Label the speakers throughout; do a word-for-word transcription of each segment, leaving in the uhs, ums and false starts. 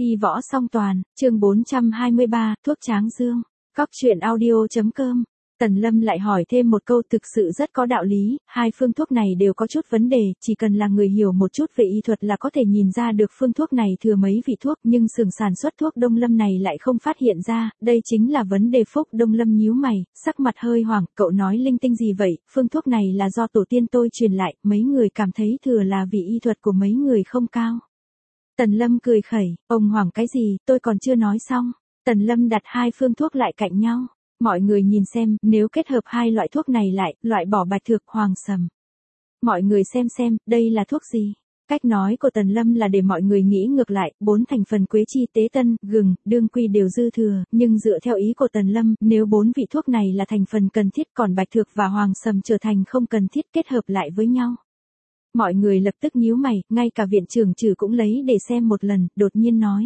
Speaker 1: Y võ song toàn, chương bốn trăm hai mươi ba, thuốc tráng dương. Cóc truyện audio.com. Tần Lâm lại hỏi thêm một câu thực sự rất có đạo lý, hai phương thuốc này đều có chút vấn đề, chỉ cần là người hiểu một chút về y thuật là có thể nhìn ra được phương thuốc này thừa mấy vị thuốc, nhưng xưởng sản xuất thuốc Đông Lâm này lại không phát hiện ra, đây chính là vấn đề. Phúc Đông Lâm nhíu mày, sắc mặt hơi hoảng, cậu nói linh tinh gì vậy, phương thuốc này là do tổ tiên tôi truyền lại, mấy người cảm thấy thừa là vì y thuật của mấy người không cao. Tần Lâm cười khẩy, ông hoảng cái gì, tôi còn chưa nói xong. Tần Lâm đặt hai phương thuốc lại cạnh nhau. Mọi người nhìn xem, nếu kết hợp hai loại thuốc này lại, loại bỏ bạch thược hoàng sầm. Mọi người xem xem, đây là thuốc gì? Cách nói của Tần Lâm là để mọi người nghĩ ngược lại, bốn thành phần quế chi, tế tân, gừng, đương quy đều dư thừa, nhưng dựa theo ý của Tần Lâm, nếu bốn vị thuốc này là thành phần cần thiết còn bạch thược và hoàng sầm trở thành không cần thiết kết hợp lại với nhau. Mọi người lập tức nhíu mày, ngay cả viện trưởng Trừ cũng lấy để xem một lần, đột nhiên nói.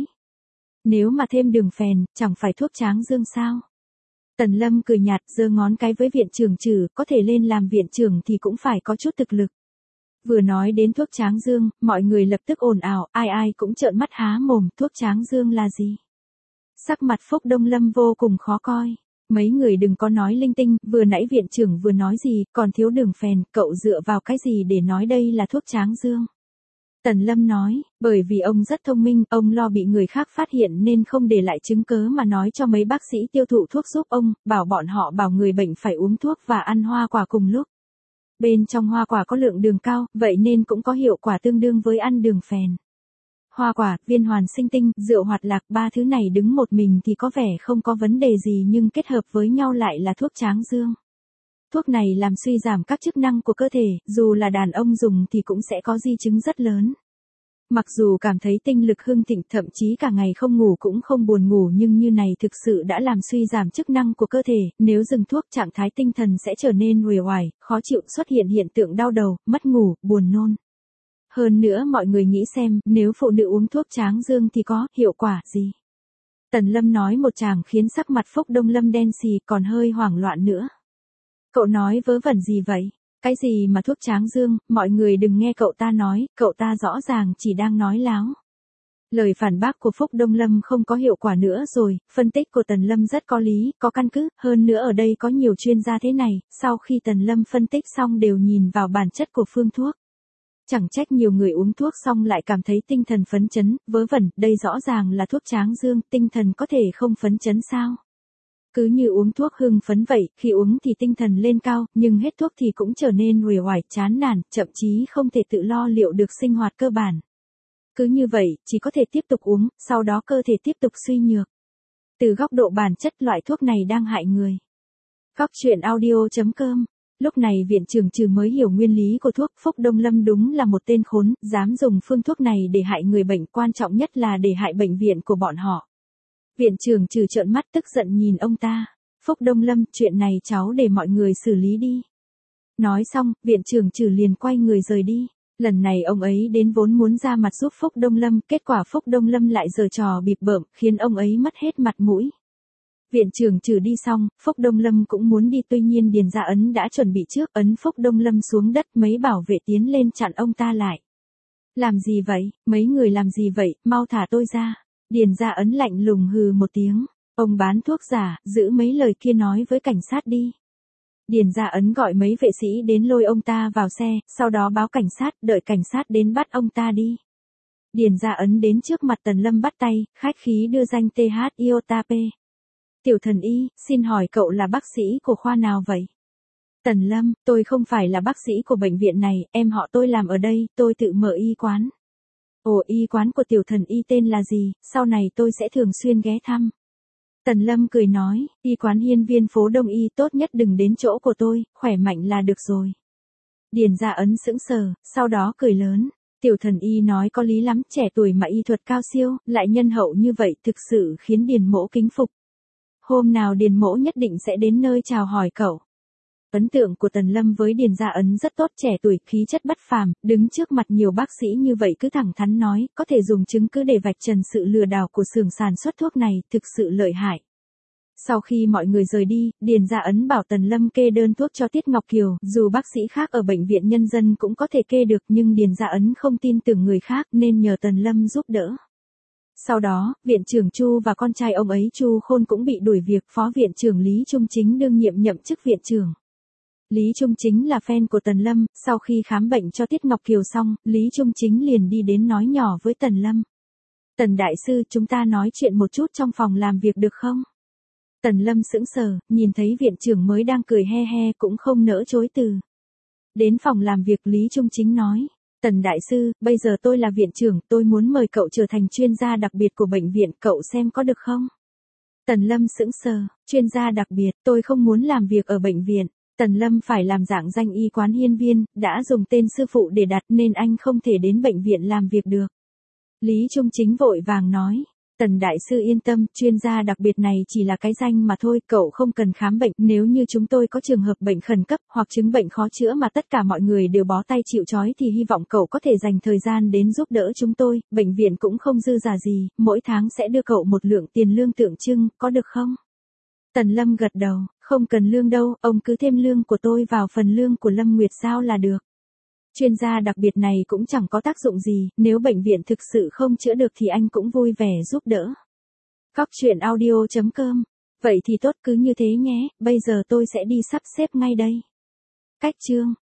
Speaker 1: Nếu mà thêm đường phèn, chẳng phải thuốc tráng dương sao? Tần Lâm cười nhạt, giơ ngón cái với viện trưởng Trừ, có thể lên làm viện trưởng thì cũng phải có chút thực lực. Vừa nói đến thuốc tráng dương, mọi người lập tức ồn ào, ai ai cũng trợn mắt há mồm, thuốc tráng dương là gì? Sắc mặt Phúc Đông Lâm vô cùng khó coi. Mấy người đừng có nói linh tinh, vừa nãy viện trưởng vừa nói gì, còn thiếu đường phèn, cậu dựa vào cái gì để nói đây là thuốc tráng dương? Tần Lâm nói, bởi vì ông rất thông minh, ông lo bị người khác phát hiện nên không để lại chứng cớ mà nói cho mấy bác sĩ tiêu thụ thuốc giúp ông, bảo bọn họ bảo người bệnh phải uống thuốc và ăn hoa quả cùng lúc. Bên trong hoa quả có lượng đường cao, vậy nên cũng có hiệu quả tương đương với ăn đường phèn. Hoa quả, viên hoàn sinh tinh, rượu hoạt lạc, ba thứ này đứng một mình thì có vẻ không có vấn đề gì nhưng kết hợp với nhau lại là thuốc tráng dương. Thuốc này làm suy giảm các chức năng của cơ thể, dù là đàn ông dùng thì cũng sẽ có di chứng rất lớn. Mặc dù cảm thấy tinh lực hưng thịnh thậm chí cả ngày không ngủ cũng không buồn ngủ nhưng như này thực sự đã làm suy giảm chức năng của cơ thể, nếu dừng thuốc trạng thái tinh thần sẽ trở nên uể oải, khó chịu, xuất hiện hiện tượng đau đầu, mất ngủ, buồn nôn. Hơn nữa mọi người nghĩ xem, nếu phụ nữ uống thuốc tráng dương thì có hiệu quả gì? Tần Lâm nói một tràng khiến sắc mặt Phúc Đông Lâm đen xì còn hơi hoảng loạn nữa. Cậu nói vớ vẩn gì vậy? Cái gì mà thuốc tráng dương, mọi người đừng nghe cậu ta nói, cậu ta rõ ràng chỉ đang nói láo. Lời phản bác của Phúc Đông Lâm không có hiệu quả nữa rồi, phân tích của Tần Lâm rất có lý, có căn cứ, hơn nữa ở đây có nhiều chuyên gia thế này, sau khi Tần Lâm phân tích xong đều nhìn vào bản chất của phương thuốc. Chẳng trách nhiều người uống thuốc xong lại cảm thấy tinh thần phấn chấn, vớ vẩn, đây rõ ràng là thuốc tráng dương, tinh thần có thể không phấn chấn sao? Cứ như uống thuốc hưng phấn vậy, khi uống thì tinh thần lên cao, nhưng hết thuốc thì cũng trở nên uể oải, chán nản, thậm chí không thể tự lo liệu được sinh hoạt cơ bản. Cứ như vậy, chỉ có thể tiếp tục uống, sau đó cơ thể tiếp tục suy nhược. Từ góc độ bản chất loại thuốc này đang hại người. Cóc truyện audio.com. Lúc này viện trưởng Trừ mới hiểu nguyên lý của thuốc, Phúc Đông Lâm đúng là một tên khốn, dám dùng phương thuốc này để hại người bệnh, quan trọng nhất là để hại bệnh viện của bọn họ. Viện trưởng Trừ trợn mắt tức giận nhìn ông ta. Phúc Đông Lâm, chuyện này cháu để mọi người xử lý đi. Nói xong, viện trưởng Trừ liền quay người rời đi. Lần này ông ấy đến vốn muốn ra mặt giúp Phúc Đông Lâm, kết quả Phúc Đông Lâm lại giở trò bịp bợm, khiến ông ấy mất hết mặt mũi. Viện trưởng Trừ đi xong, Phúc Đông Lâm cũng muốn đi tuy nhiên Điền Gia Ấn đã chuẩn bị trước, ấn Phúc Đông Lâm xuống đất, mấy bảo vệ tiến lên chặn ông ta lại. Làm gì vậy, mấy người làm gì vậy, mau thả tôi ra. Điền Gia Ấn lạnh lùng hừ một tiếng, ông bán thuốc giả, giữ mấy lời kia nói với cảnh sát đi. Điền Gia Ấn gọi mấy vệ sĩ đến lôi ông ta vào xe, sau đó báo cảnh sát, đợi cảnh sát đến bắt ông ta đi. Điền Gia Ấn đến trước mặt Tần Lâm bắt tay, khách khí đưa danh tê hát iota pê. Tiểu thần y, xin hỏi cậu là bác sĩ của khoa nào vậy? Tần Lâm, tôi không phải là bác sĩ của bệnh viện này, em họ tôi làm ở đây, tôi tự mở y quán. Ồ, y quán của tiểu thần y tên là gì, sau này tôi sẽ thường xuyên ghé thăm. Tần Lâm cười nói, y quán Hiên Viên phố Đông Y, tốt nhất đừng đến chỗ của tôi, khỏe mạnh là được rồi. Điền Gia Ấn sững sờ, sau đó cười lớn. Tiểu thần y nói có lý lắm, trẻ tuổi mà y thuật cao siêu, lại nhân hậu như vậy thực sự khiến Điền mỗ kính phục. Hôm nào Điền mỗ nhất định sẽ đến nơi chào hỏi cậu. Ấn tượng của Tần Lâm với Điền Gia Ấn rất tốt, trẻ tuổi, khí chất bất phàm, đứng trước mặt nhiều bác sĩ như vậy cứ thẳng thắn nói, có thể dùng chứng cứ để vạch trần sự lừa đảo của xưởng sản xuất thuốc này, thực sự lợi hại. Sau khi mọi người rời đi, Điền Gia Ấn bảo Tần Lâm kê đơn thuốc cho Tiết Ngọc Kiều, dù bác sĩ khác ở bệnh viện nhân dân cũng có thể kê được nhưng Điền Gia Ấn không tin tưởng người khác nên nhờ Tần Lâm giúp đỡ. Sau đó, viện trưởng Chu và con trai ông ấy Chu Khôn cũng bị đuổi việc, phó viện trưởng Lý Trung Chính đương nhiệm nhậm chức viện trưởng. Lý Trung Chính là fan của Tần Lâm, sau khi khám bệnh cho Tiết Ngọc Kiều xong, Lý Trung Chính liền đi đến nói nhỏ với Tần Lâm. Tần đại sư, chúng ta nói chuyện một chút trong phòng làm việc được không? Tần Lâm sững sờ, nhìn thấy viện trưởng mới đang cười he he cũng không nỡ chối từ. Đến phòng làm việc Lý Trung Chính nói. Tần đại sư, bây giờ tôi là viện trưởng, tôi muốn mời cậu trở thành chuyên gia đặc biệt của bệnh viện, cậu xem có được không? Tần Lâm sững sờ, chuyên gia đặc biệt, tôi không muốn làm việc ở bệnh viện. Tần Lâm phải làm dạng danh y quán hiên viên, đã dùng tên sư phụ để đặt nên anh không thể đến bệnh viện làm việc được. Lý Trung Chính vội vàng nói. Tần đại sư yên tâm, chuyên gia đặc biệt này chỉ là cái danh mà thôi, cậu không cần khám bệnh, nếu như chúng tôi có trường hợp bệnh khẩn cấp hoặc chứng bệnh khó chữa mà tất cả mọi người đều bó tay chịu trói thì hy vọng cậu có thể dành thời gian đến giúp đỡ chúng tôi, bệnh viện cũng không dư giả gì, mỗi tháng sẽ đưa cậu một lượng tiền lương tượng trưng, có được không? Tần Lâm gật đầu, không cần lương đâu, ông cứ thêm lương của tôi vào phần lương của Lâm Nguyệt Giao là được. Chuyên gia đặc biệt này cũng chẳng có tác dụng gì, nếu bệnh viện thực sự không chữa được thì anh cũng vui vẻ giúp đỡ. Cóc truyện audio chấm com. Vậy thì tốt, cứ như thế nhé, bây giờ tôi sẽ đi sắp xếp ngay đây. Cách chương